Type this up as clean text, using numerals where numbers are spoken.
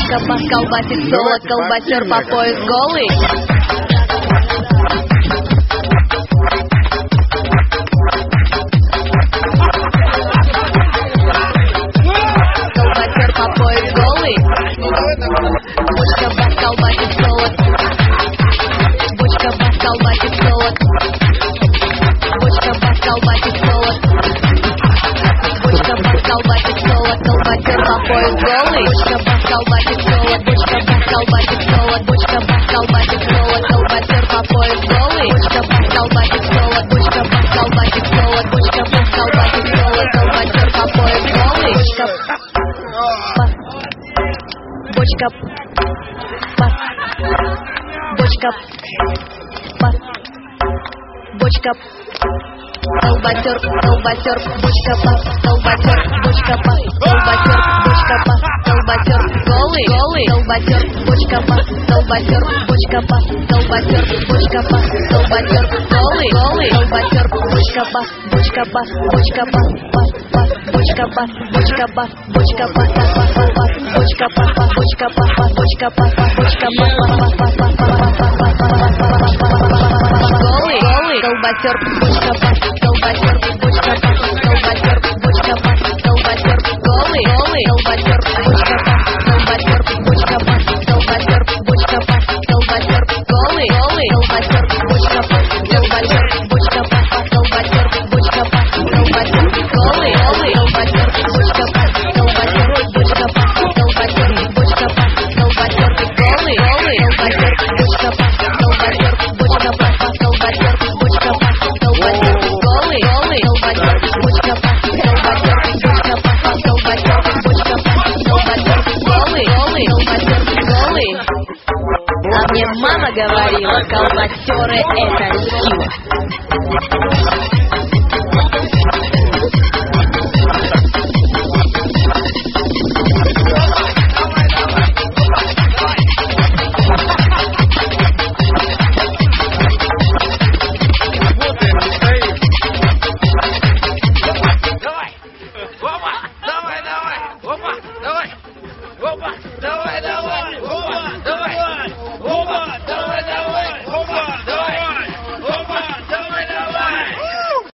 бочка бас, колбасит солод, колбасер по пояс голый. Колбасер по пояс голый. Бочка бас, колбасит солод. Бочка бас, колбасит солод. Бочка бас, колбасит солод. Бочка бас, колбасит солод, колбасер по пояс голый. Бочка бас, колбасит солод. Бочка бас, колбасит солод. Бочка бас, колбасит солод, колбасер по пояс голый. Бочка бас, колбасит солод. Бочка бас, колбасит солод. Бочка бас, колбасит солод, колбасер по пояс голый. Бочка бас. Бочка бас. Бочка бас. Бочка колбасер, колбасер, бочка бас, колбасер, бочка бас, колбасер, бочка бас, колбасер, голый, голый, колбасер, бочка бас, колбасер, бочка бас, колбасер, бочка бас, колбасер, голый, голый, колбасер, бочка бас, бочка бас, бочка бас, бас, бас, бочка бас, бочка бас, бочка бас, бас, бас, бас, бочка бас, бочка бас, бочка бас, бочка бас, голый, голый, колбасер, бочка бас, колбасер, бочка бас, колбасер, бочка бас, колбасер, голый, голый, колбасер, бочка бас, колбасер, бочка бас, колбасер, бочка бас, колбасер, голый, голый, колбасер, бочка бас, колбасер, бочка бас, колбасер, бочка бас, колбасер, голый, голый, колбасер, бочка бас, колбасер, бочка бас, колбасер, бочка бас, колбасер, голый, голый, колбасер, бочка бас, колбасер, бочка бас, колбасер, бочка бас, колбасер, голый, голый, колбасер, бочка бас, колбасер, бочка бас, колбасер, бочка бас, колбасер, голый, голый, колбасер, голый. А мне мама говорила, колбасеры это сила.